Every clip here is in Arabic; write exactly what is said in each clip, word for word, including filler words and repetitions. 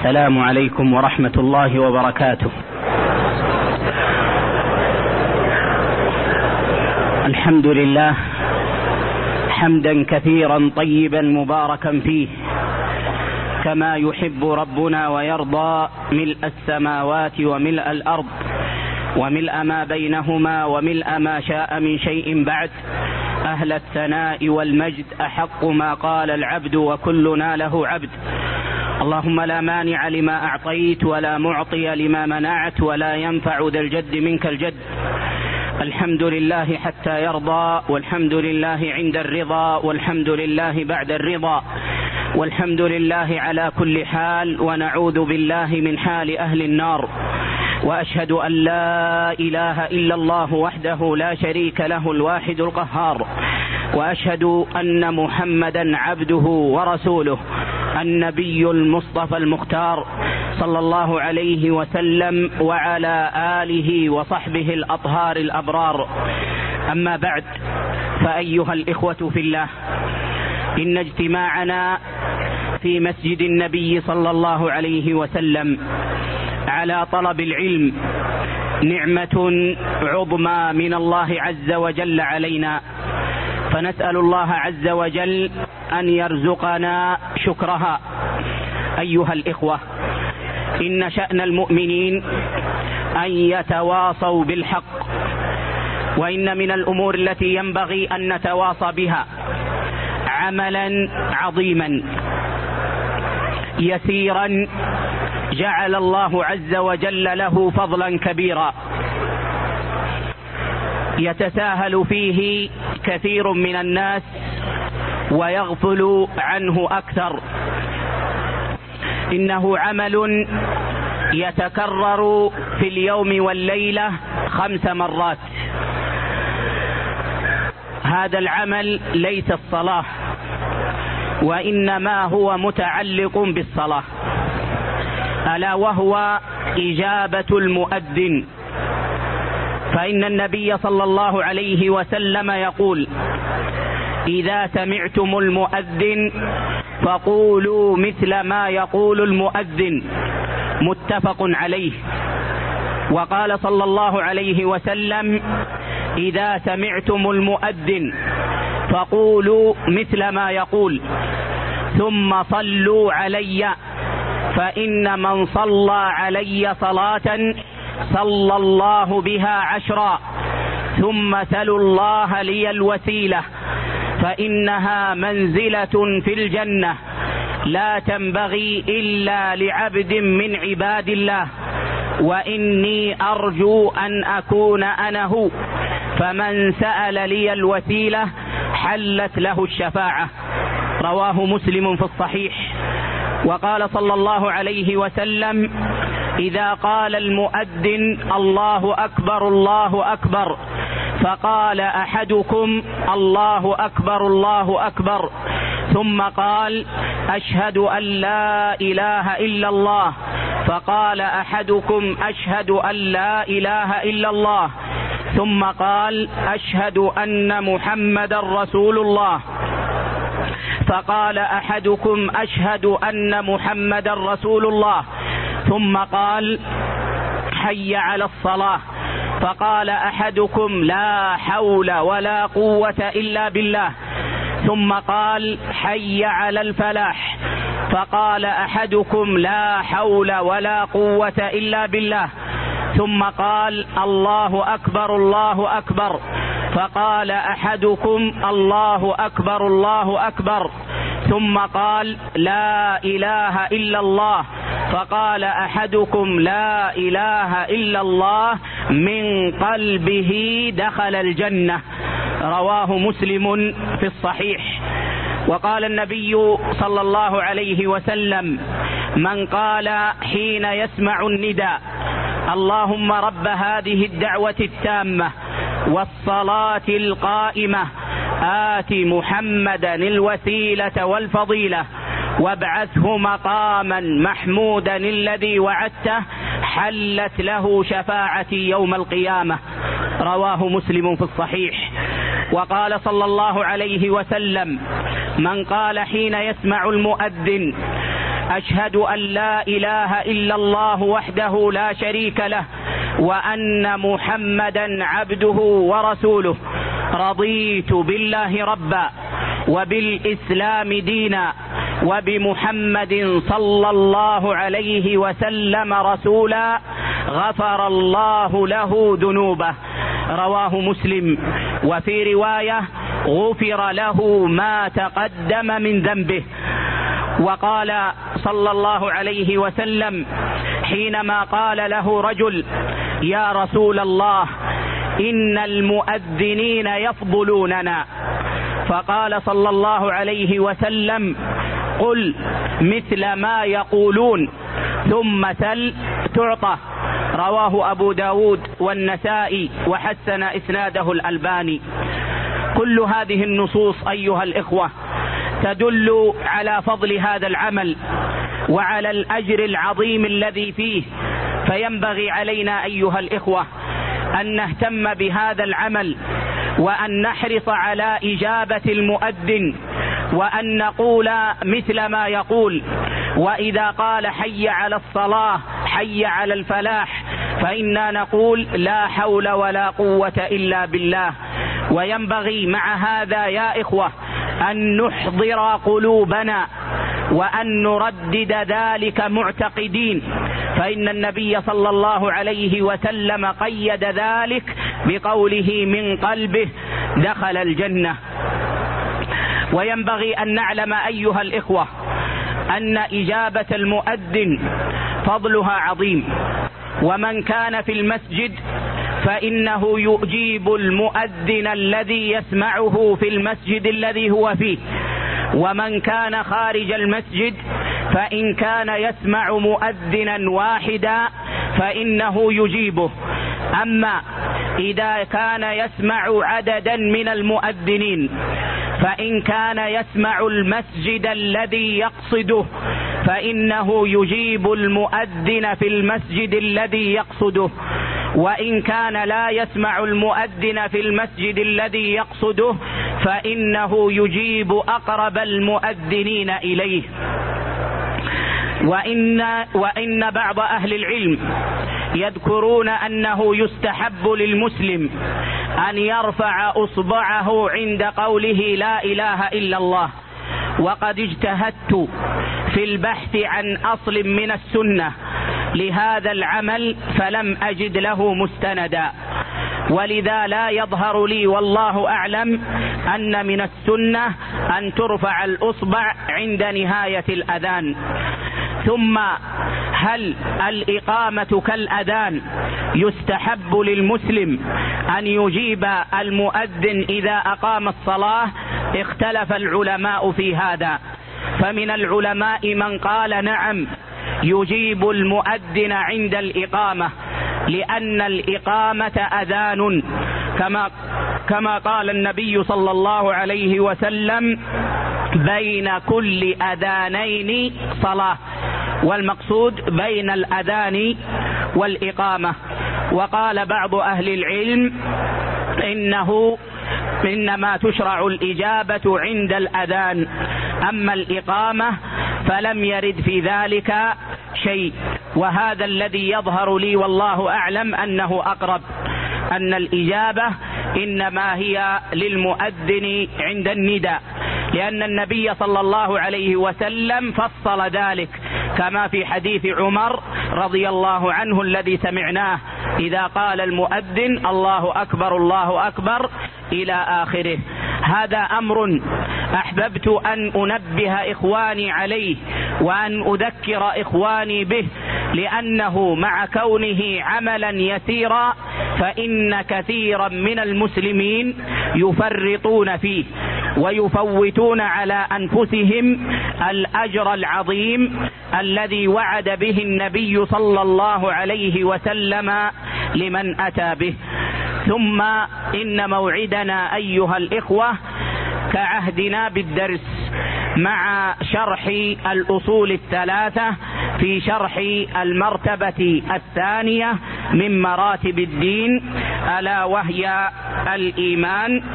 السلام عليكم ورحمة الله وبركاته. الحمد لله حمدا كثيرا طيبا مباركا فيه كما يحب ربنا ويرضى، ملء السماوات وملء الأرض وملء ما بينهما وملء ما شاء من شيء بعد. أهل الثناء والمجد أحق ما قال العبد وكلنا له عبد. اللهم لا مانع لما أعطيت ولا معطي لما منعت ولا ينفع ذا الجد منك الجد. الحمد لله حتى يرضى، والحمد لله عند الرضا، والحمد لله بعد الرضا، والحمد لله على كل حال، ونعوذ بالله من حال أهل النار. وأشهد أن لا إله إلا الله وحده لا شريك له الواحد القهار، وأشهد أن محمدا عبده ورسوله النبي المصطفى المختار صلى الله عليه وسلم وعلى آله وصحبه الأطهار الأبرار. أما بعد، فأيها الإخوة في الله، إن اجتماعنا في مسجد النبي صلى الله عليه وسلم على طلب العلم نعمة عظمى من الله عز وجل علينا، فنسأل الله عز وجل أن يرزقنا شكرها. أيها الإخوة، إن شأن المؤمنين أن يتواصوا بالحق، وإن من الأمور التي ينبغي أن نتواصى بها عملا عظيما يسيرا جعل الله عز وجل له فضلا كبيرا يتساهل فيه كثير من الناس ويغفل عنه أكثر. إنه عمل يتكرر في اليوم والليلة خمس مرات. هذا العمل ليس الصلاة، وإنما هو متعلق بالصلاة، ألا وهو إجابة المؤذن. فإن النبي صلى الله عليه وسلم يقول: إذا سمعتم المؤذن فقولوا مثل ما يقول المؤذن، متفق عليه. وقال صلى الله عليه وسلم: إذا سمعتم المؤذن فقولوا مثل ما يقول، ثم صلوا علي، فإن من صلى علي صلاة صلى الله بها عشرا، ثم سلوا الله لي الوسيلة، فإنها منزلة في الجنة لا تنبغي إلا لعبد من عباد الله، وإني أرجو أن أكون أنا هو، فمن سأل لي الوسيلة حلت له الشفاعة. رواه مسلم في الصحيح. وقال صلى الله عليه وسلم: إذا قال المؤذن الله أكبر الله أكبر، فقال أحدكم الله أكبر الله أكبر، ثم قال أشهد أن لا إله إلا الله، فقال أحدكم أشهد أن لا إله إلا الله، ثم قال أشهد أن محمدا رسول الله، فقال أحدكم أشهد أن محمدا رسول الله، ثم قال حي على الصلاة، فقال أحدكم لا حول ولا قوة إلا بالله، ثم قال حي على الفلاح، فقال أحدكم لا حول ولا قوة إلا بالله، ثم قال الله أكبر الله أكبر، فقال أحدكم الله أكبر الله أكبر، ثم قال لا إله إلا الله، فقال أحدكم لا إله إلا الله، من قلبه دخل الجنة. رواه مسلم في الصحيح. وقال النبي صلى الله عليه وسلم: من قال حين يسمع النداء اللهم رب هذه الدعوة التامة والصلاة القائمة آت محمدا الوسيلة والفضيلة وابعثه مقاما محمودا الذي وعدته، حلت له شفاعتي يوم القيامة. رواه مسلم في الصحيح. وقال صلى الله عليه وسلم: من قال حين يسمع المؤذن أشهد أن لا إله إلا الله وحده لا شريك له وأن محمدا عبده ورسوله. رضيت بالله ربا وبالإسلام دينا وبمحمد صلى الله عليه وسلم رسولا غفر الله له ذنوبه. رواه مسلم. وفي رواية غفر له ما تقدم من ذنبه. وقال صلى الله عليه وسلم حينما قال له رجل: يا رسول الله إن المؤذنين يفضلوننا، فقال صلى الله عليه وسلم: قل مثل ما يقولون ثم سل تعطى. رواه أبو داود والنسائي وحسن إسناده الألباني. كل هذه النصوص أيها الإخوة تدل على فضل هذا العمل وعلى الأجر العظيم الذي فيه، فينبغي علينا أيها الإخوة أن نهتم بهذا العمل وأن نحرص على إجابة المؤذن وأن نقول مثل ما يقول. وإذا قال حي على الصلاة حي على الفلاح فإنا نقول لا حول ولا قوة إلا بالله. وينبغي مع هذا يا إخوة أن نحضر قلوبنا وأن نردد ذلك معتقدين، فإن النبي صلى الله عليه وسلم قيد ذلك بقوله من قلبه دخل الجنة. وينبغي أن نعلم أيها الإخوة أن إجابة المؤذن فضلها عظيم، ومن كان في المسجد فإنه يجيب المؤذن الذي يسمعه في المسجد الذي هو فيه، ومن كان خارج المسجد فإن كان يسمع مؤذنا واحدا فإنه يجيبه. أما إذا كان يسمع عددا من المؤذنين فإن كان يسمع المسجد الذي يقصده فإنه يجيب المؤذن في المسجد الذي يقصده، وإن كان لا يسمع المؤذن في المسجد الذي يقصده فإنه يجيب أقرب المؤذنين إليه. وإن, وإن بعض أهل العلم يذكرون أنه يستحب للمسلم أن يرفع أصبعه عند قوله لا إله إلا الله، وقد اجتهدت في البحث عن أصل من السنة لهذا العمل فلم أجد له مستندا، ولذا لا يظهر لي والله أعلم أن من السنة أن ترفع الأصبع عند نهاية الأذان. ثم هل الإقامة كالأذان يستحب للمسلم أن يجيب المؤذن إذا أقام الصلاة؟ اختلف العلماء في هذا، فمن العلماء من قال نعم يجيب المؤذن عند الإقامة، لأن الإقامة أذان، كما كما قال النبي صلى الله عليه وسلم بين كل أذانين صلاة، والمقصود بين الأذان والإقامة. وقال بعض أهل العلم إنه إنما تشرع الإجابة عند الأذان، أما الإقامة فلم يرد في ذلك شيء. وهذا الذي يظهر لي والله أعلم أنه أقرب، أن الإجابة إنما هي للمؤذن عند النداء، لأن النبي صلى الله عليه وسلم فصل ذلك كما في حديث عمر رضي الله عنه الذي سمعناه: إذا قال المؤذن الله أكبر الله أكبر إلى آخره. هذا أمر أحببت أن أنبه إخواني عليه وأن أذكر إخواني به، لأنه مع كونه عملا يسيرا فإن كثيرا من المسلمين يفرطون فيه ويفوتون على أنفسهم الأجر العظيم الذي وعد به النبي صلى الله عليه وسلم لمن أتى به. ثم إن موعدنا أيها الإخوة كعهدنا بالدرس مع شرح الأصول الثلاثة في شرح المرتبة الثانية من مراتب الدين، ألا وهي الإيمان.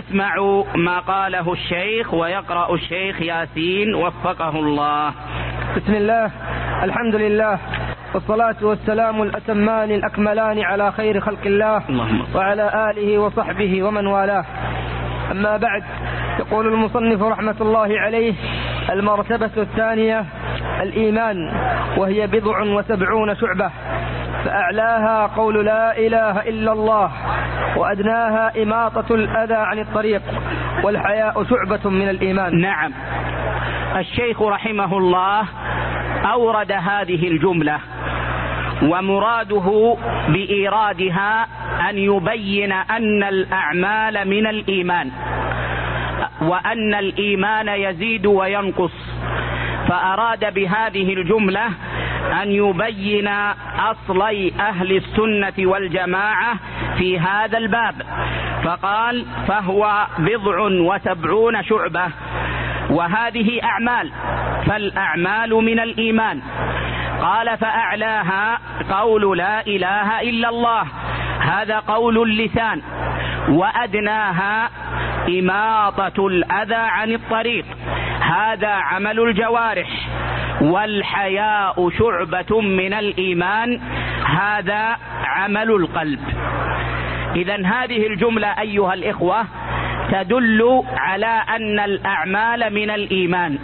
فنسمع ما قاله الشيخ ويقرأ الشيخ ياسين وفقه الله. بسم الله، الحمد لله، والصلاة والسلام الأتمان الأكملان على خير خلق الله وعلى آله وصحبه ومن والاه. أما بعد، يقول المصنف رحمة الله عليه: المرتبة الثانية الإيمان، وهي بضع وسبعون شعبة، فأعلاها قول لا إله إلا الله، وأدناها إماطة الأذى عن الطريق، والحياء شعبة من الإيمان. نعم، الشيخ رحمه الله أورد هذه الجملة، ومراده بإيرادها أن يبين أن الأعمال من الإيمان، وأن الإيمان يزيد وينقص، فأراد بهذه الجملة أن يبين أصلي أهل السنة والجماعة في هذا الباب، فقال: فهو بضع وسبعون شعبة، وهذه أعمال، فالأعمال من الإيمان. قال: فأعلاها قول لا إله إلا الله، هذا قول اللسان، وأدناها إماطة الأذى عن الطريق، هذا عمل الجوارح، والحياء شعبة من الإيمان، هذا عمل القلب. إذن هذه الجملة أيها الإخوة تدل على أن الأعمال من الإيمان،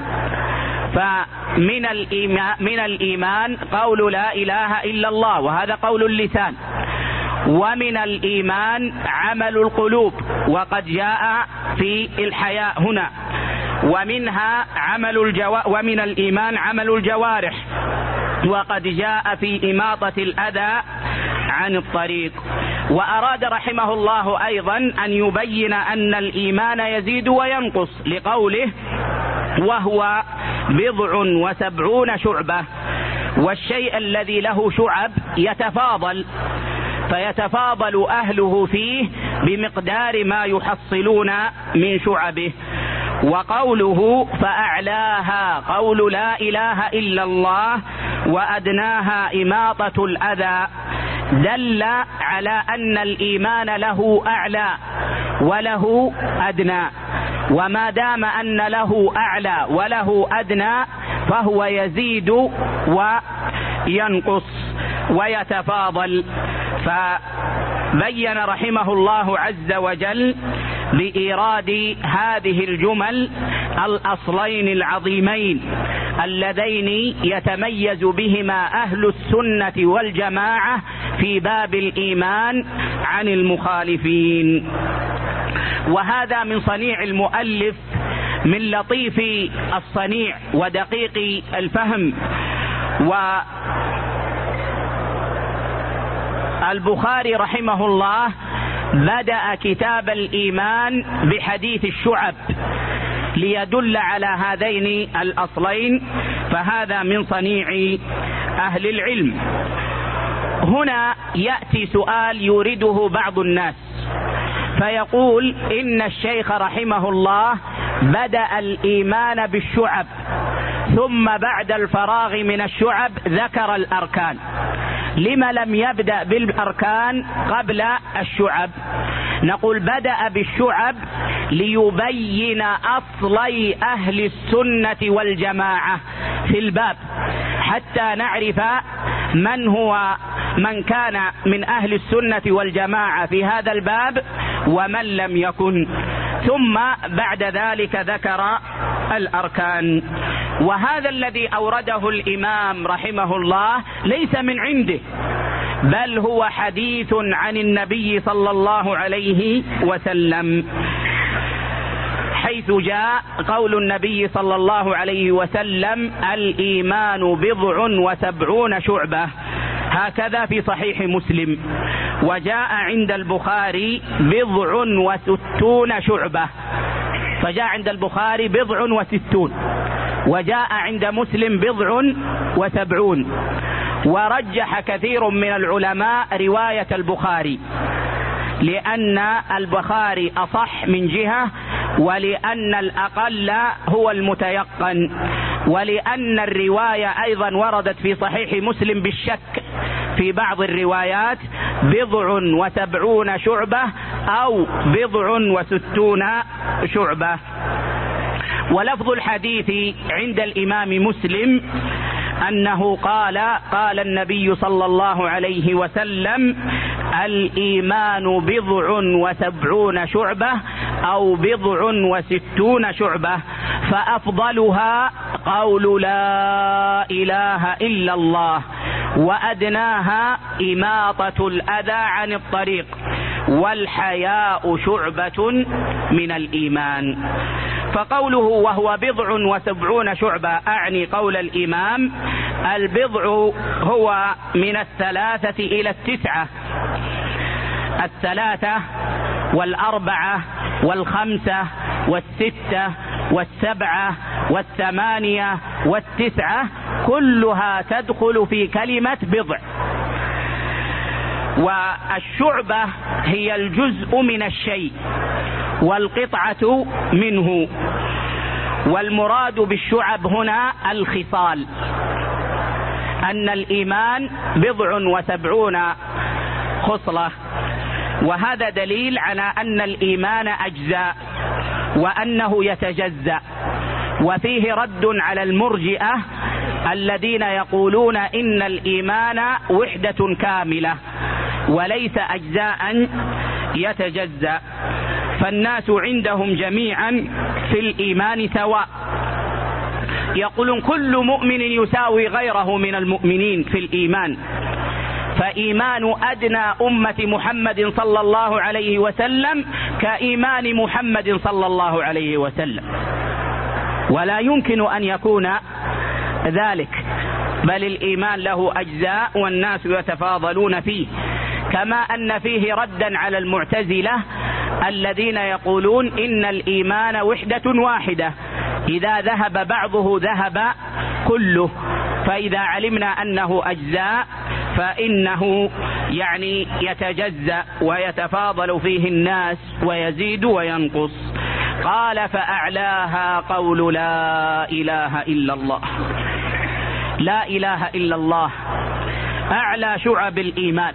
فمن الإيمان, من الإيمان قول لا إله إلا الله، وهذا قول اللسان، ومن الإيمان عمل القلوب، وقد جاء في الحياء هنا، ومنها عمل الجو... ومن الإيمان عمل الجوارح، وقد جاء في إماطة الأذى عن الطريق. وأراد رحمه الله أيضا أن يبين أن الإيمان يزيد وينقص لقوله: وهو بضع وسبعون شعبة، والشيء الذي له شعب يتفاضل، فيتفاضل أهله فيه بمقدار ما يحصلون من شعبه. وقوله فأعلاها قول لا إله إلا الله، وأدناها إماطة الأذى، دل على أن الإيمان له أعلى وله أدنى، وما دام أن له أعلى وله أدنى فهو يزيد وينقص ويتفاضل. فبين رحمه الله عز وجل بإيراد هذه الجمل الأصلين العظيمين اللذين يتميز بهما أهل السنة والجماعة في باب الإيمان عن المخالفين. وهذا من صنيع المؤلف، من لطيف الصنيع ودقيق الفهم. والبخاري رحمه الله بدأ كتاب الإيمان بحديث الشعب ليدل على هذين الأصلين، فهذا من صنيع أهل العلم. هنا يأتي سؤال يريده بعض الناس، فيقول إن الشيخ رحمه الله بدأ الإيمان بالشعب، ثم بعد الفراغ من الشعب ذكر الأركان، لما لم يبدأ بالأركان قبل الشعب؟ نقول بدأ بالشعب ليبين أصلي أهل السنة والجماعة في الباب، حتى نعرف من هو من كان من أهل السنة والجماعة في هذا الباب ومن لم يكن، ثم بعد ذلك ذكر الأركان. وهذا الذي أورده الإمام رحمه الله ليس من عنده، بل هو حديث عن النبي صلى الله عليه وسلم، حيث جاء قول النبي صلى الله عليه وسلم: الإيمان بضع وسبعون شعبة، هكذا في صحيح مسلم. وجاء عند البخاري بضع وستون شعبة، فجاء عند البخاري بضع وستون، وجاء عند مسلم بضع وسبعون. ورجح كثير من العلماء رواية البخاري، لأن البخاري أصح من جهة، ولأن الأقل هو المتيقن، ولأن الرواية أيضا وردت في صحيح مسلم بالشك في بعض الروايات: بضع وسبعون شعبة أو بضع وستون شعبة. ولفظ الحديث عند الإمام مسلم أنه قال قال النبي صلى الله عليه وسلم: الإيمان بضع وسبعون شعبة أو بضع وستون شعبة، فأفضلها قول لا إله إلا الله، وأدناها إماطة الأذى عن الطريق، والحياء شعبة من الإيمان. فقوله وهو بضع وسبعون شعبة أعني قول الإمام البضع هو من الثلاثة إلى التسعة، الثلاثة والأربعة والخمسة والستة والسبعة والثمانية والتسعة كلها تدخل في كلمة بضع. والشعبة هي الجزء من الشيء والقطعة منه، والمراد بالشعب هنا الخصال، أن الإيمان بضع وسبعون خصلة، وهذا دليل على أن الإيمان أجزاء وأنه يتجزأ. وفيه رد على المرجئة الذين يقولون إن الإيمان وحدة كاملة وليس أجزاء يتجزأ، فالناس عندهم جميعا في الإيمان سواء، يقولون كل مؤمن يساوي غيره من المؤمنين في الإيمان، فإيمان أدنى أمة محمد صلى الله عليه وسلم كإيمان محمد صلى الله عليه وسلم، ولا يمكن أن يكون ذلك، بل الإيمان له أجزاء والناس يتفاضلون فيه. كما أن فيه ردا على المعتزلة الذين يقولون إن الإيمان وحدة واحدة، إذا ذهب بعضه ذهب كله، فإذا علمنا أنه أجزاء فإنه يعني يتجزأ ويتفاضل فيه الناس ويزيد وينقص. قال فأعلاها قول لا إله إلا الله. لا إله إلا الله أعلى شعب الإيمان،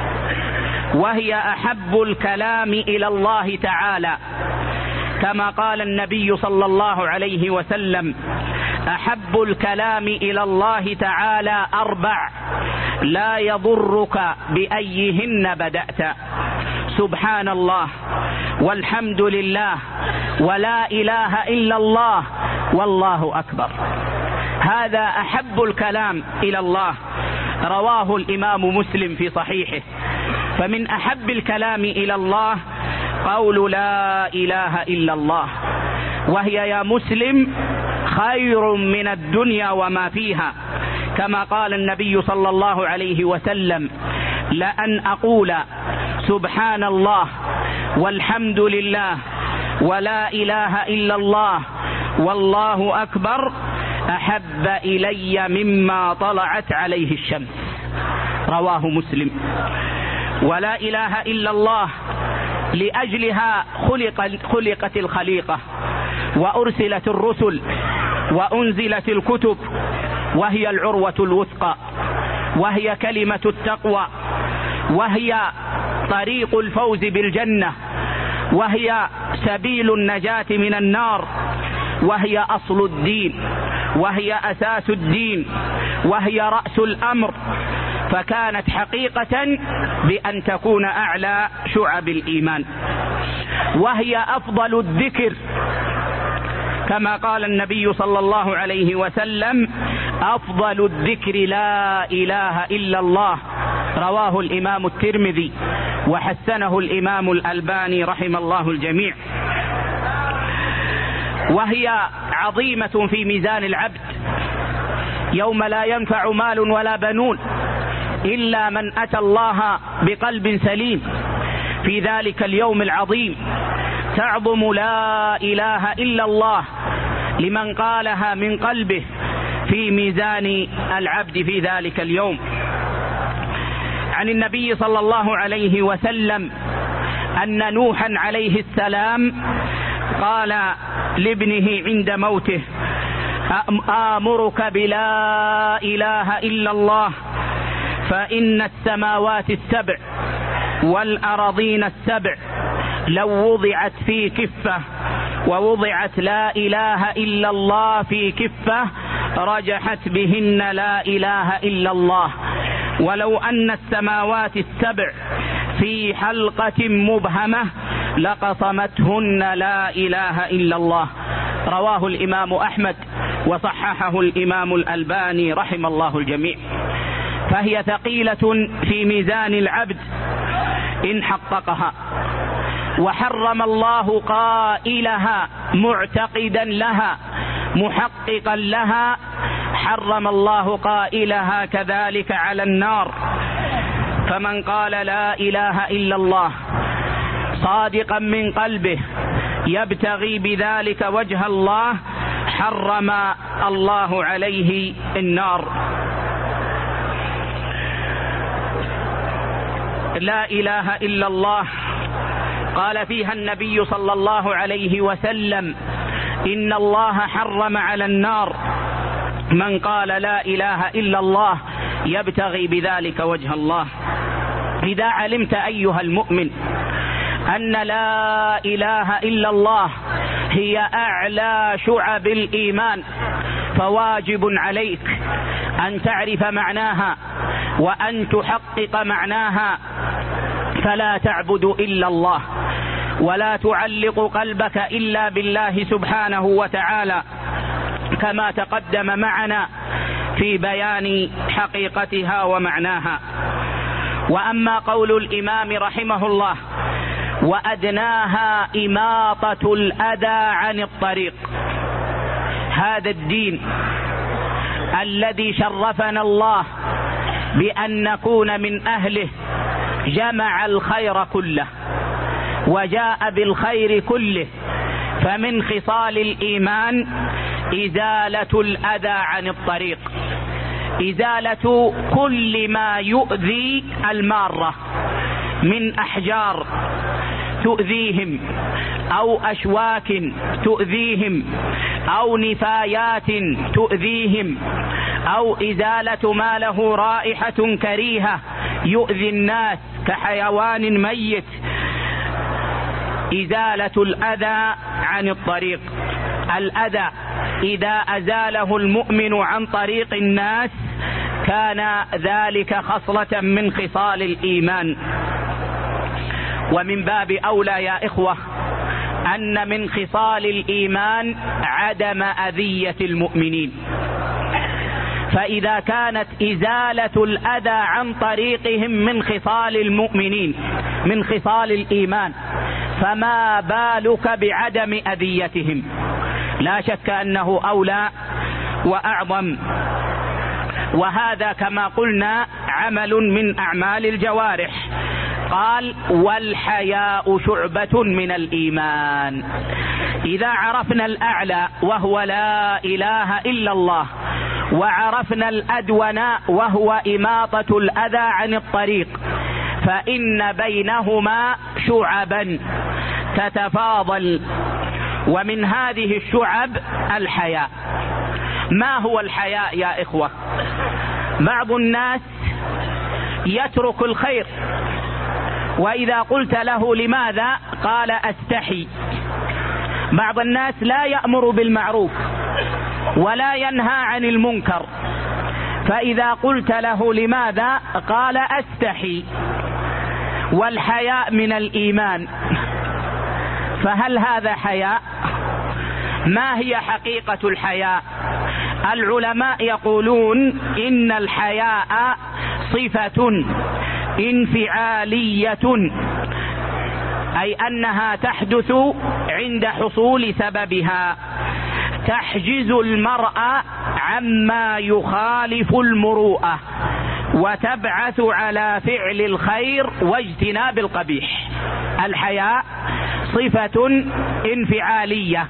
وهي أحب الكلام إلى الله تعالى، كما قال النبي صلى الله عليه وسلم: أحب الكلام إلى الله تعالى أربع لا يضرك بأيهن بدأت: سبحان الله، والحمد لله، ولا إله إلا الله، والله أكبر. هذا أحب الكلام إلى الله، رواه الإمام مسلم في صحيحه. فمن أحب الكلام إلى الله قول لا إله إلا الله، وهي يا مسلم خير من الدنيا وما فيها، كما قال النبي صلى الله عليه وسلم: لأن أقول سبحان الله والحمد لله ولا إله إلا الله والله أكبر أحب إلي مما طلعت عليه الشمس، رواه مسلم. ولا إله إلا الله لأجلها خلق خلقت الخليقة، وأرسلت الرسل، وأنزلت الكتب، وهي العروة الوثقى، وهي كلمة التقوى، وهي طريق الفوز بالجنة، وهي سبيل النجاة من النار، وهي أصل الدين، وهي أساس الدين، وهي رأس الأمر، فكانت حقيقة بأن تكون أعلى شعب الإيمان، وهي أفضل الذكر، كما قال النبي صلى الله عليه وسلم: أفضل الذكر لا إله إلا الله، رواه الإمام الترمذي وحسنه الإمام الألباني رحم الله الجميع. وهي عظيمة في ميزان العبد يوم لا ينفع مال ولا بنون إلا من أتى الله بقلب سليم. في ذلك اليوم العظيم تعظم لا إله إلا الله لمن قالها من قلبه في ميزان العبد في ذلك اليوم. عن النبي صلى الله عليه وسلم أن نوحا عليه السلام قال لابنه عند موته: آمرك بلا إله إلا الله، فإن السماوات السبع والأراضين السبع لو وضعت في كفة ووضعت لا إله إلا الله في كفة رجحت بهن لا إله إلا الله، ولو أن السماوات السبع في حلقة مبهمة لقصمتهن لا إله إلا الله. رواه الإمام أحمد وصححه الإمام الألباني رحم الله الجميع. فهي ثقيلة في ميزان العبد إن حققها، وحرم الله قائلها معتقدا لها محققا لها، حرم الله قائلها كذلك على النار. فمن قال لا إله إلا الله صادقا من قلبه يبتغي بذلك وجه الله حرم الله عليه النار. لا إله إلا الله قال فيها النبي صلى الله عليه وسلم: إن الله حرم على النار من قال لا إله إلا الله يبتغي بذلك وجه الله. إذا علمت أيها المؤمن أن لا إله إلا الله هي أعلى شعب الإيمان، فواجب عليك أن تعرف معناها وأن تحقق معناها، فلا تعبد إلا الله، ولا تعلق قلبك إلا بالله سبحانه وتعالى، كما تقدم معنا في بيان حقيقتها ومعناها. وأما قول الإمام رحمه الله: وأدناها إماطة الأذى عن الطريق، هذا الدين الذي شرفنا الله بأن نكون من أهله جمع الخير كله وجاء بالخير كله. فمن خصال الإيمان إزالة الأذى عن الطريق، إزالة كل ما يؤذي المارة من أحجار تؤذيهم أو أشواك تؤذيهم أو نفايات تؤذيهم أو إزالة ما له رائحة كريهة يؤذي الناس كحيوان ميت. إزالة الأذى عن الطريق، الأذى إذا أزاله المؤمن عن طريق الناس كان ذلك خصلة من خصال الإيمان. ومن باب أولى يا إخوة أن من خصال الإيمان عدم أذية المؤمنين. فإذا كانت إزالة الأذى عن طريقهم من خصال المؤمنين من خصال الإيمان، فما بالك بعدم أذيتهم؟ لا شك أنه أولى وأعظم. وهذا كما قلنا عمل من أعمال الجوارح. قال: والحياء شعبة من الإيمان. إذا عرفنا الأعلى وهو لا إله إلا الله، وعرفنا الأدون وهو إماطة الأذى عن الطريق، فإن بينهما شعبا تتفاضل، ومن هذه الشعب الحياء. ما هو الحياء يا إخوة؟ بعض الناس يترك الخير، وإذا قلت له لماذا قال: أستحي. بعض الناس لا يأمر بالمعروف ولا ينهى عن المنكر، فإذا قلت له لماذا قال: أستحي. والحياء من الإيمان، فهل هذا حياء؟ ما هي حقيقة الحياء؟ العلماء يقولون إن الحياء صفة انفعالية، أي أنها تحدث عند حصول سببها، تحجز المرء عما يخالف المروءة وتبعث على فعل الخير واجتناب القبيح. الحياء صفة انفعالية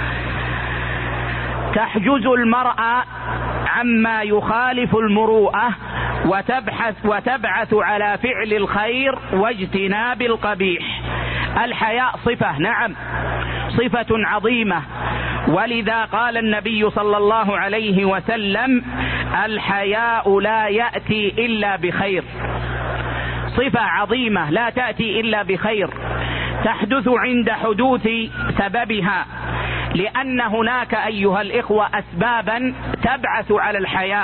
تحجز المرء عما يخالف المروءة وتبحث وتبعث على فعل الخير واجتناب القبيح. الحياء صفة، نعم صفة عظيمة، ولذا قال النبي صلى الله عليه وسلم: الحياء لا يأتي إلا بخير. صفة عظيمة لا تأتي إلا بخير، تحدث عند حدوث سببها، لأن هناك أيها الإخوة أسبابا تبعث على الحياء،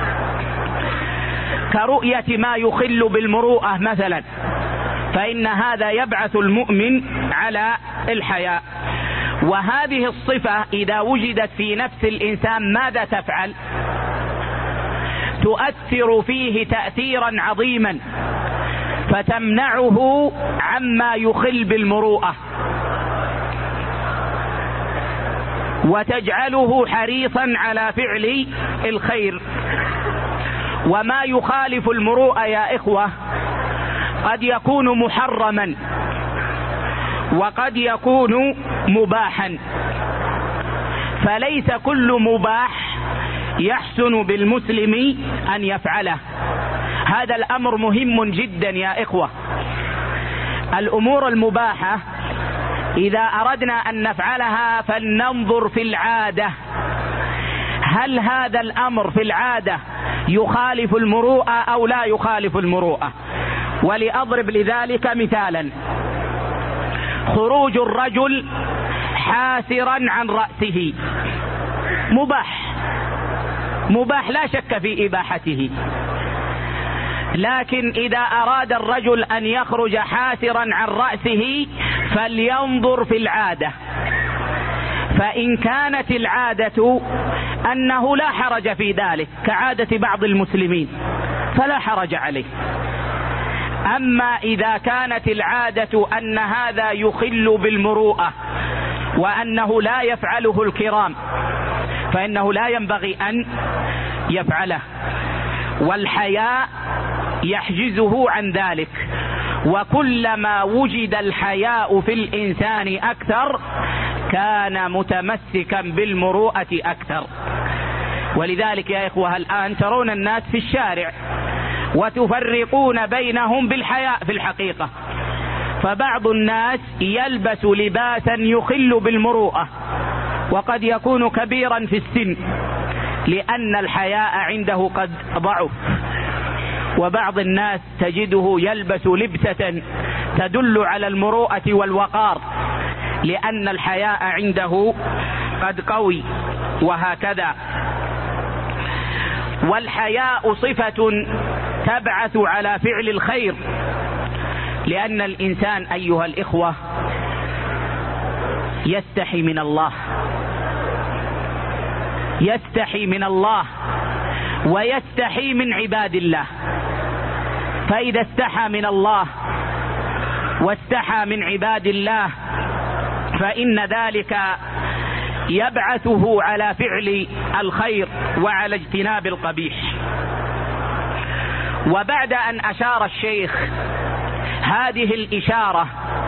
كرؤية ما يخل بالمروءة مثلا، فإن هذا يبعث المؤمن على الحياء. وهذه الصفة إذا وجدت في نفس الإنسان ماذا تفعل؟ تؤثر فيه تأثيرا عظيما، فتمنعه عما يخل بالمروءة، وتجعله حريصا على فعل الخير. وما يخالف المروءة يا إخوة قد يكون محرما وقد يكون مباحا، فليس كل مباح يحسن بالمسلم أن يفعله. هذا الأمر مهم جدا يا إخوة. الأمور المباحة إذا أردنا أن نفعلها فلننظر في العادة، هل هذا الأمر في العادة يخالف المروءة أو لا يخالف المروءة؟ ولأضرب لذلك مثالا، خروج الرجل حاسرا عن رأسه مباح، مباح لا شك في إباحته، لكن إذا أراد الرجل أن يخرج حاسرا عن رأسه فلينظر في العادة، فإن كانت العادة أنه لا حرج في ذلك كعادة بعض المسلمين فلا حرج عليه. أما إذا كانت العادة أن هذا يخل بالمروءة وأنه لا يفعله الكرام فإنه لا ينبغي أن يفعله، والحياء يحجزه عن ذلك. وكلما وجد الحياء في الإنسان أكثر كان متمسكا بالمروءة أكثر. ولذلك يا إخوة الآن ترون الناس في الشارع وتفرقون بينهم بالحياء في الحقيقة، فبعض الناس يلبس لباسا يخل بالمروءة وقد يكون كبيرا في السن لأن الحياء عنده قد ضعف، وبعض الناس تجده يلبس لبسة تدل على المروءة والوقار لأن الحياء عنده قد قوي، وهكذا. والحياء صفة تبعث على فعل الخير، لأن الإنسان أيها الإخوة يستحي من الله، يستحي من الله ويستحي من عباد الله، فإذا استحى من الله واستحى من عباد الله فإن ذلك يبعثه على فعل الخير وعلى اجتناب القبيح. وبعد أن أشار الشيخ هذه الإشارة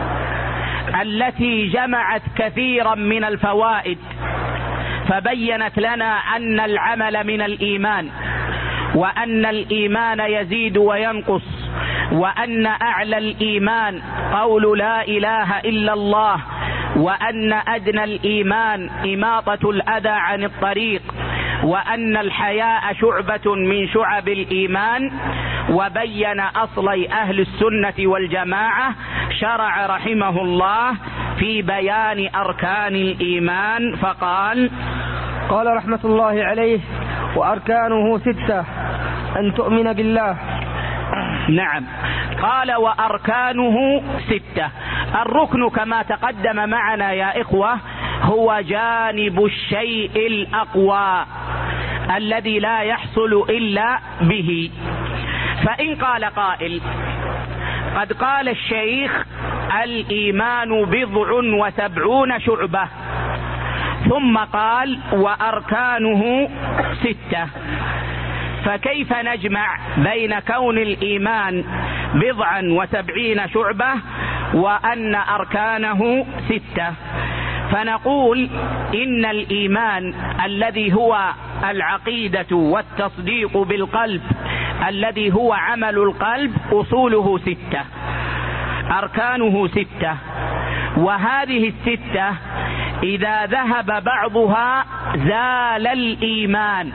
التي جمعت كثيرا من الفوائد، فبينت لنا أن العمل من الإيمان، وأن الإيمان يزيد وينقص، وأن أعلى الإيمان قول لا إله إلا الله، وأن أدنى الإيمان إماطة الأذى عن الطريق، وأن الحياء شعبة من شعب الإيمان. وبين أصلي أهل السنة والجماعة، شرع رحمه الله في بيان أركان الإيمان فقال: قال رحمة الله عليه: وأركانه ستة، أن تؤمن بالله. نعم، قال وأركانه ستة. الركن كما تقدم معنا يا إخوة هو جانب الشيء الأقوى الذي لا يحصل إلا به. فإن قال قائل: قد قال الشيخ الإيمان بضع وسبعون شعبة، ثم قال وأركانه ستة، فكيف نجمع بين كون الإيمان بضعا وسبعين شعبة وأن أركانه ستة؟ فنقول إن الإيمان الذي هو العقيدة والتصديق بالقلب الذي هو عمل القلب أصوله ستة، أركانه ستة، وهذه الستة إذا ذهب بعضها زال الإيمان.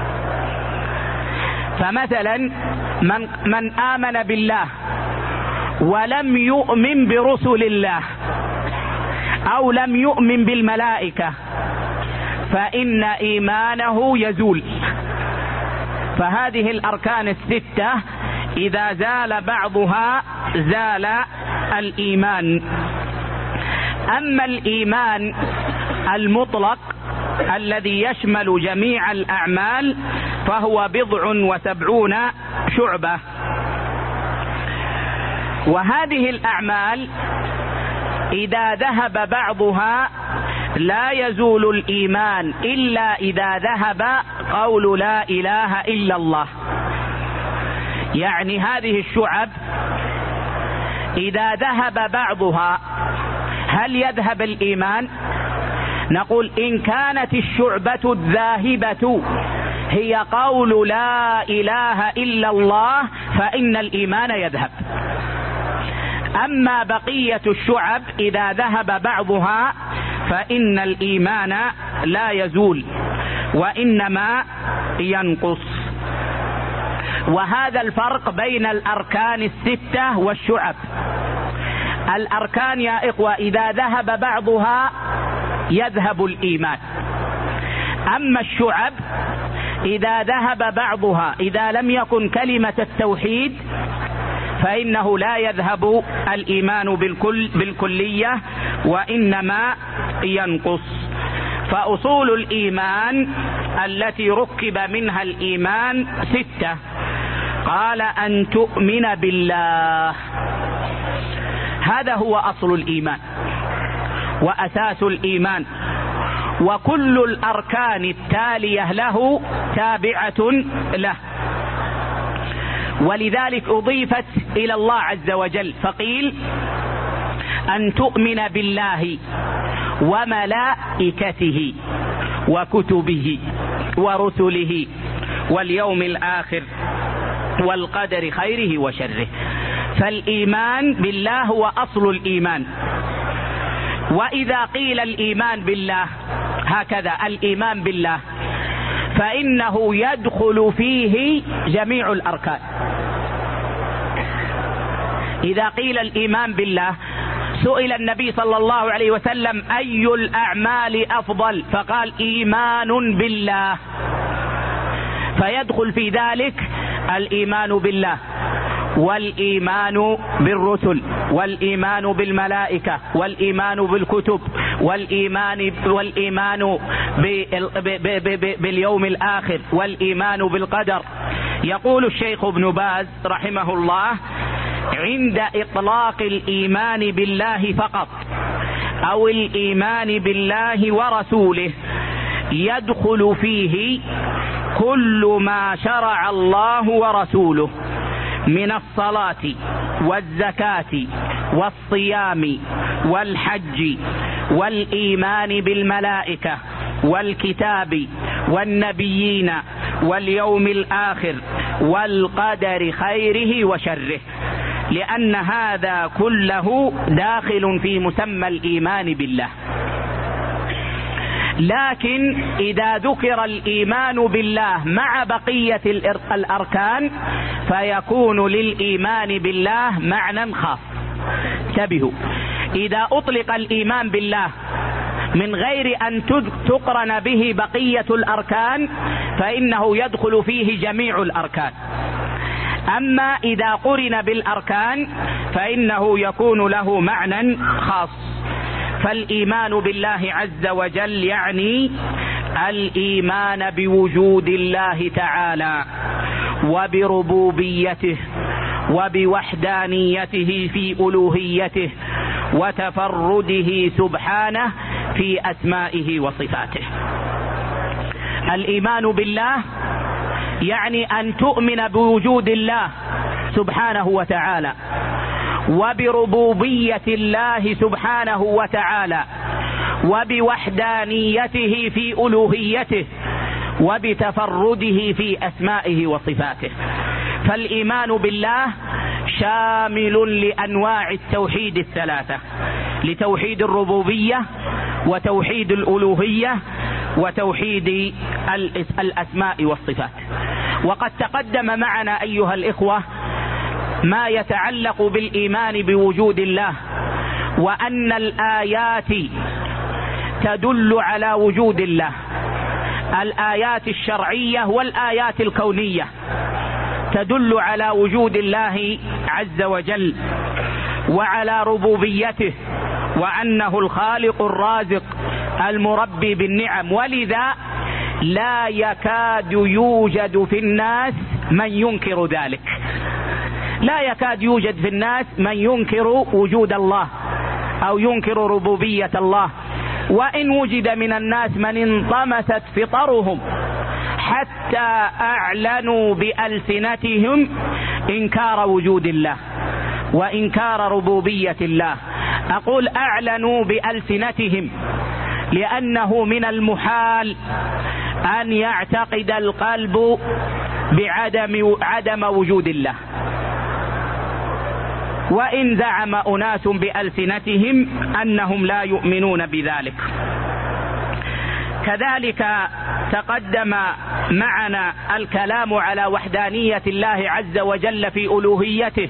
فمثلا من, من آمن بالله ولم يؤمن برسل الله أو لم يؤمن بالملائكة فإن إيمانه يزول. فهذه الأركان الستة إذا زال بعضها زال الإيمان. أما الإيمان المطلق الذي يشمل جميع الأعمال فهو بضع وسبعون شعبة. وهذه الأعمال إذا ذهب بعضها لا يزول الإيمان إلا إذا ذهب قول لا إله إلا الله. يعني هذه الشعب إذا ذهب بعضها هل يذهب الإيمان؟ نقول إن كانت الشعبة الذاهبة هي قول لا إله إلا الله فإن الإيمان يذهب. أما بقية الشعب إذا ذهب بعضها فإن الإيمان لا يزول وإنما ينقص. وهذا الفرق بين الأركان الستة والشعب. الأركان يا إخوة إذا ذهب بعضها يذهب الإيمان. أما الشعب إذا ذهب بعضها إذا لم يكن كلمة التوحيد فإنه لا يذهب الإيمان بالكل بالكلية وإنما ينقص. فأصول الإيمان التي ركب منها الإيمان ستة. قال أن تؤمن بالله، هذا هو أصل الإيمان وأساس الإيمان، وكل الأركان التالية له تابعة له، ولذلك أضيفت إلى الله عز وجل فقيل أن تؤمن بالله وملائكته وكتبه ورسله واليوم الآخر والقدر خيره وشره. فالإيمان بالله هو أصل الإيمان. وإذا قيل الإيمان بالله هكذا الإيمان بالله فإنه يدخل فيه جميع الأركان. إذا قيل الإيمان بالله سئل النبي صلى الله عليه وسلم أي الأعمال أفضل؟ فقال إيمان بالله، فيدخل في ذلك الإيمان بالله والإيمان بالرسل والإيمان بالملائكة والإيمان بالكتب والإيمان والإيمان باليوم الآخر والإيمان بالقدر. يقول الشيخ ابن باز رحمه الله عند إطلاق الإيمان بالله فقط أو الإيمان بالله ورسوله يدخل فيه كل ما شرع الله ورسوله من الصلاة والزكاة والصيام والحج والإيمان بالملائكة والكتاب والنبيين واليوم الآخر والقدر خيره وشره، لأن هذا كله داخل في مسمى الإيمان بالله. لكن إذا ذكر الإيمان بالله مع بقية الأركان فيكون للإيمان بالله معنى خاص. انتبهوا، إذا أطلق الإيمان بالله من غير أن تقرن به بقية الأركان فإنه يدخل فيه جميع الأركان. أما إذا قرن بالأركان فإنه يكون له معنى خاص. فالإيمان بالله عز وجل يعني الإيمان بوجود الله تعالى وبربوبيته وبوحدانيته في ألوهيته وتفرده سبحانه في أسمائه وصفاته. الإيمان بالله يعني أن تؤمن بوجود الله سبحانه وتعالى وبربوبية الله سبحانه وتعالى وبوحدانيته في ألوهيته وبتفرده في أسمائه وصفاته. فالإيمان بالله شامل لأنواع التوحيد الثلاثة، لتوحيد الربوبية وتوحيد الألوهية وتوحيد الأسماء والصفات. وقد تقدم معنا أيها الإخوة ما يتعلق بالإيمان بوجود الله وأن الآيات تدل على وجود الله، الآيات الشرعية والآيات الكونية تدل على وجود الله عز وجل وعلى ربوبيته، وأنه الخالق الرازق المربي بالنعم. ولذا لا يكاد يوجد في الناس من ينكر ذلك، لا يكاد يوجد في الناس من ينكر وجود الله أو ينكر ربوبية الله. وإن وجد من الناس من انطمست فطرهم حتى أعلنوا بألسنتهم إنكار وجود الله وإنكار ربوبية الله. أقول أعلنوا بألسنتهم لأنه من المحال أن يعتقد القلب بعدم عدم وجود الله، وإن زعم أناس بألسنتهم أنهم لا يؤمنون بذلك. كذلك تقدم معنا الكلام على وحدانية الله عز وجل في ألوهيته،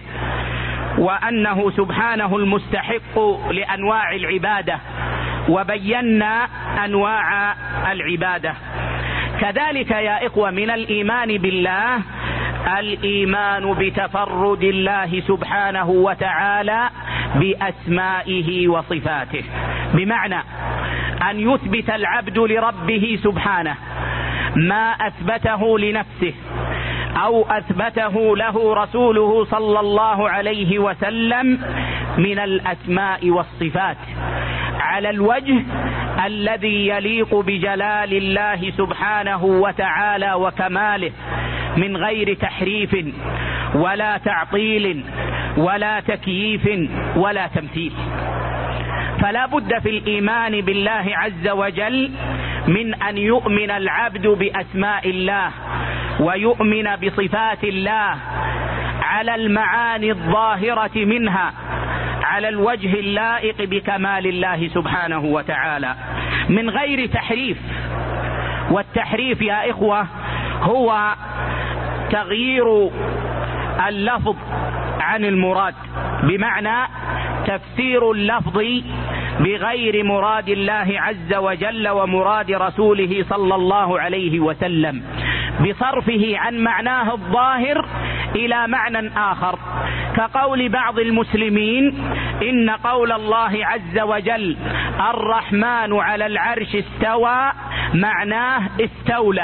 وأنه سبحانه المستحق لأنواع العبادة، وبينا أنواع العبادة. كذلك يا إخوة من الإيمان بالله الإيمان بتفرد الله سبحانه وتعالى بأسمائه وصفاته، بمعنى أن يثبت العبد لربه سبحانه ما أثبته لنفسه أو أثبته له رسوله صلى الله عليه وسلم من الأسماء والصفات على الوجه الذي يليق بجلال الله سبحانه وتعالى وكماله، من غير تحريف ولا تعطيل ولا تكييف ولا تمثيل. فلا بد في الإيمان بالله عز وجل من أن يؤمن العبد بأسماء الله ويؤمن بصفات الله على المعاني الظاهرة منها على الوجه اللائق بكمال الله سبحانه وتعالى من غير تحريف. والتحريف يا إخوة هو تغيير اللفظ عن المراد، بمعنى تفسير اللفظ بغير مراد الله عز وجل ومراد رسوله صلى الله عليه وسلم، بصرفه عن معناه الظاهر إلى معنى آخر، كقول بعض المسلمين إن قول الله عز وجل الرحمن على العرش استوى معناه استولى.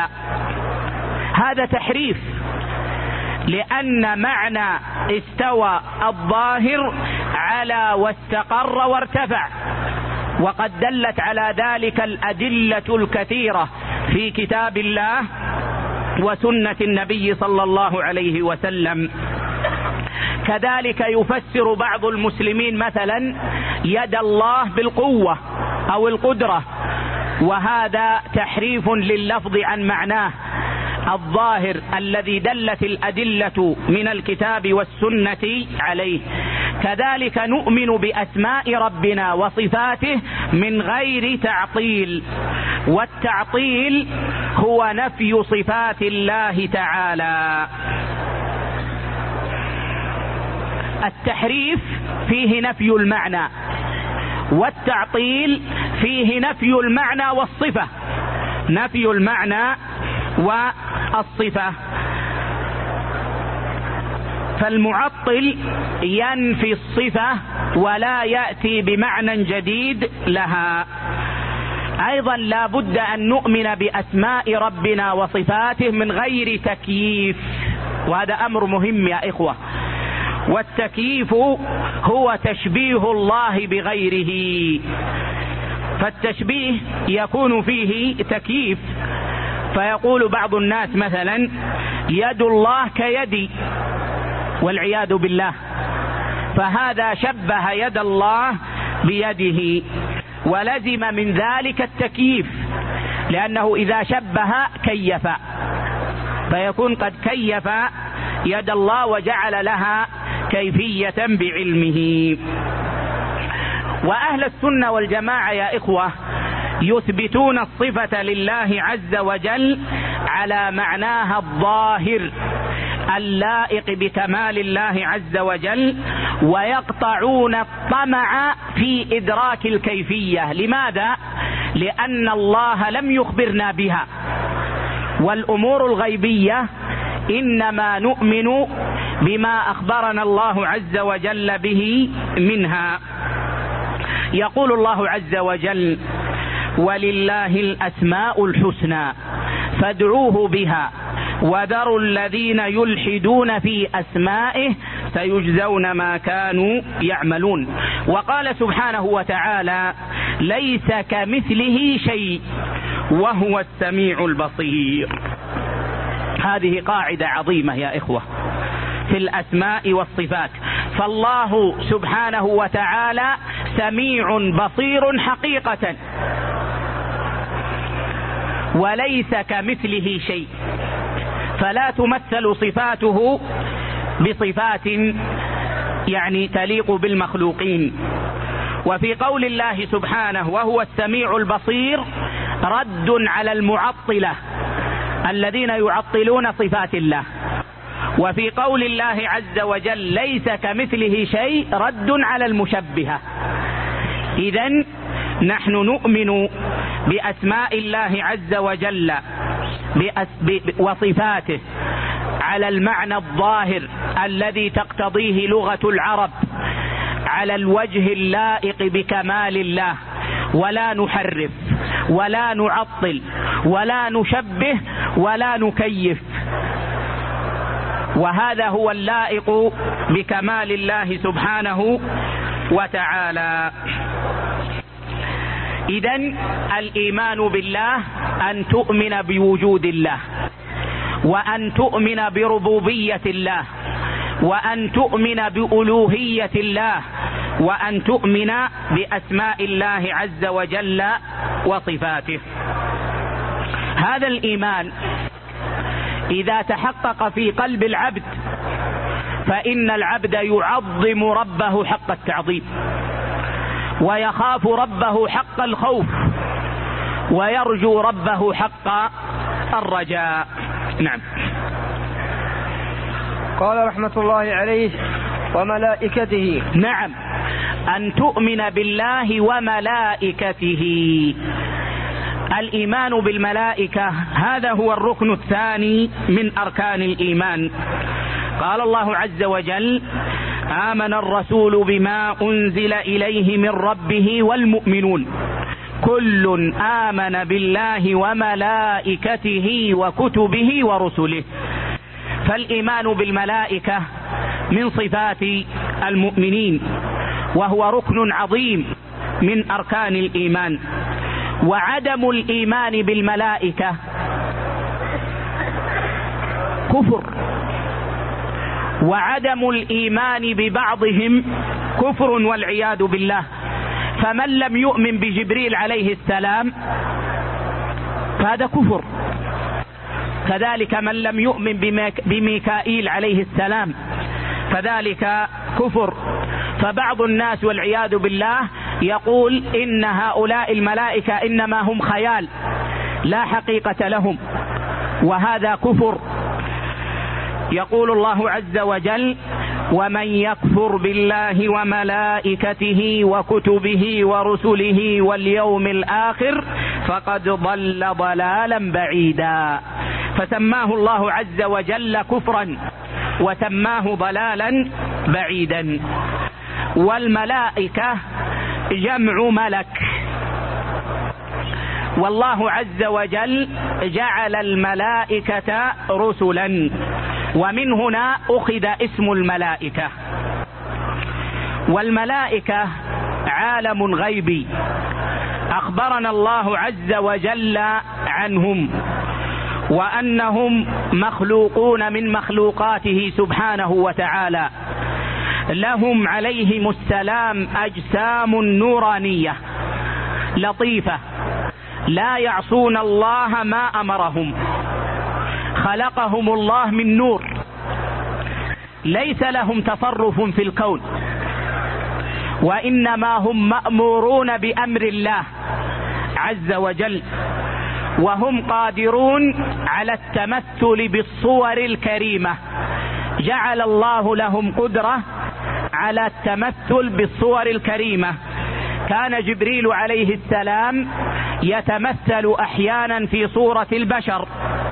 هذا تحريف، لأن معنى استوى الظاهر على واستقر وارتفع، وقد دلت على ذلك الأدلة الكثيرة في كتاب الله وسنة النبي صلى الله عليه وسلم. كذلك يفسر بعض المسلمين مثلا يد الله بالقوة أو القدرة، وهذا تحريف لللفظ عن معناه الظاهر الذي دلت الأدلة من الكتاب والسنة عليه. كذلك نؤمن بأسماء ربنا وصفاته من غير تعطيل، والتعطيل هو نفي صفات الله تعالى. التحريف فيه نفي المعنى، والتعطيل فيه نفي المعنى والصفة، نفي المعنى والصفة. فالمعطل ينفي الصفة ولا يأتي بمعنى جديد لها. أيضا لا بد أن نؤمن بأسماء ربنا وصفاته من غير تكييف، وهذا أمر مهم يا إخوة. والتكييف هو تشبيه الله بغيره، فالتشبيه يكون فيه تكييف، فيقول بعض الناس مثلا يد الله كيدي والعياذ بالله، فهذا شبه يد الله بيده، ولزم من ذلك التكييف، لأنه إذا شبه كيف، فيكون قد كيف يد الله وجعل لها كيفية بعلمه. وأهل السنة والجماعة يا إخوة يثبتون الصفة لله عز وجل على معناها الظاهر اللائق بكمال الله عز وجل، ويقطعون الطمع في إدراك الكيفية. لماذا؟ لأن الله لم يخبرنا بها، والأمور الغيبية إنما نؤمن بما أخبرنا الله عز وجل به منها. يقول الله عز وجل: ولله الأسماء الحسنى فادعوه بها وذروا الذين يلحدون في أسمائه سيجزون ما كانوا يعملون. وقال سبحانه وتعالى: ليس كمثله شيء وهو السميع البصير. هذه قاعدة عظيمة يا إخوة في الأسماء والصفات، فالله سبحانه وتعالى سميع بصير حقيقة، وليس كمثله شيء، فلا تمثل صفاته بصفات يعني تليق بالمخلوقين. وفي قول الله سبحانه وهو السميع البصير رد على المعطلة الذين يعطلون صفات الله، وفي قول الله عز وجل ليس كمثله شيء رد على المشبهة. إذن نحن نؤمن بأسماء الله عز وجل وصفاته على المعنى الظاهر الذي تقتضيه لغة العرب، على الوجه اللائق بكمال الله، ولا نحرف ولا نعطل ولا نشبه ولا نكيف، وهذا هو اللائق بكمال الله سبحانه وتعالى. إذن الإيمان بالله أن تؤمن بوجود الله، وأن تؤمن بربوبية الله، وأن تؤمن بألوهية الله، وأن تؤمن بأسماء الله عز وجل وصفاته. هذا الإيمان إذا تحقق في قلب العبد فإن العبد يعظم ربه حق التعظيم، ويخاف ربه حق الخوف، ويرجو ربه حق الرجاء. نعم. قال رحمة الله عليه: وملائكته. نعم، أن تؤمن بالله وملائكته. الإيمان بالملائكة هذا هو الركن الثاني من أركان الإيمان. قال الله عز وجل: آمن الرسول بما أنزل إليه من ربه والمؤمنون كل آمن بالله وملائكته وكتبه ورسله. فالإيمان بالملائكة من صفات المؤمنين، وهو ركن عظيم من أركان الإيمان. وعدم الإيمان بالملائكة كفر، وعدم الإيمان ببعضهم كفر والعياذ بالله. فمن لم يؤمن بجبريل عليه السلام فهذا كفر، كذلك من لم يؤمن بميكائيل عليه السلام فذلك كفر. فبعض الناس والعياذ بالله يقول إن هؤلاء الملائكة إنما هم خيال لا حقيقة لهم، وهذا كفر. يقول الله عز وجل: ومن يكفر بالله وملائكته وكتبه ورسله واليوم الآخر فقد ضل ضلالا بعيدا. فسماه الله عز وجل كفرا وسماه ضلالا بعيدا. والملائكة جمع ملك، والله عز وجل جعل الملائكة رسلا، ومن هنا أخذ اسم الملائكة. والملائكة عالم غيبي أخبرنا الله عز وجل عنهم، وأنهم مخلوقون من مخلوقاته سبحانه وتعالى، لهم عليهم السلام أجسام نورانية لطيفة لا يعصون الله ما أمرهم، خلقهم الله من نور، ليس لهم تصرف في الكون، وإنما هم مأمورون بأمر الله عز وجل، وهم قادرون على التمثل بالصور الكريمة جعل الله لهم قدرة على التمثل بالصور الكريمة. كان جبريل عليه السلام يتمثل أحيانا في صورة البشر،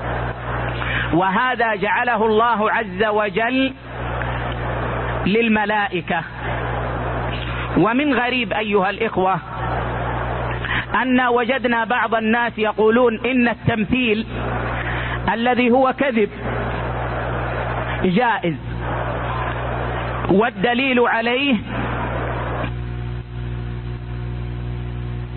وهذا جعله الله عز وجل للملائكة. ومن غريب أيها الإخوة أن وجدنا بعض الناس يقولون إن التمثيل الذي هو كذب جائز، والدليل عليه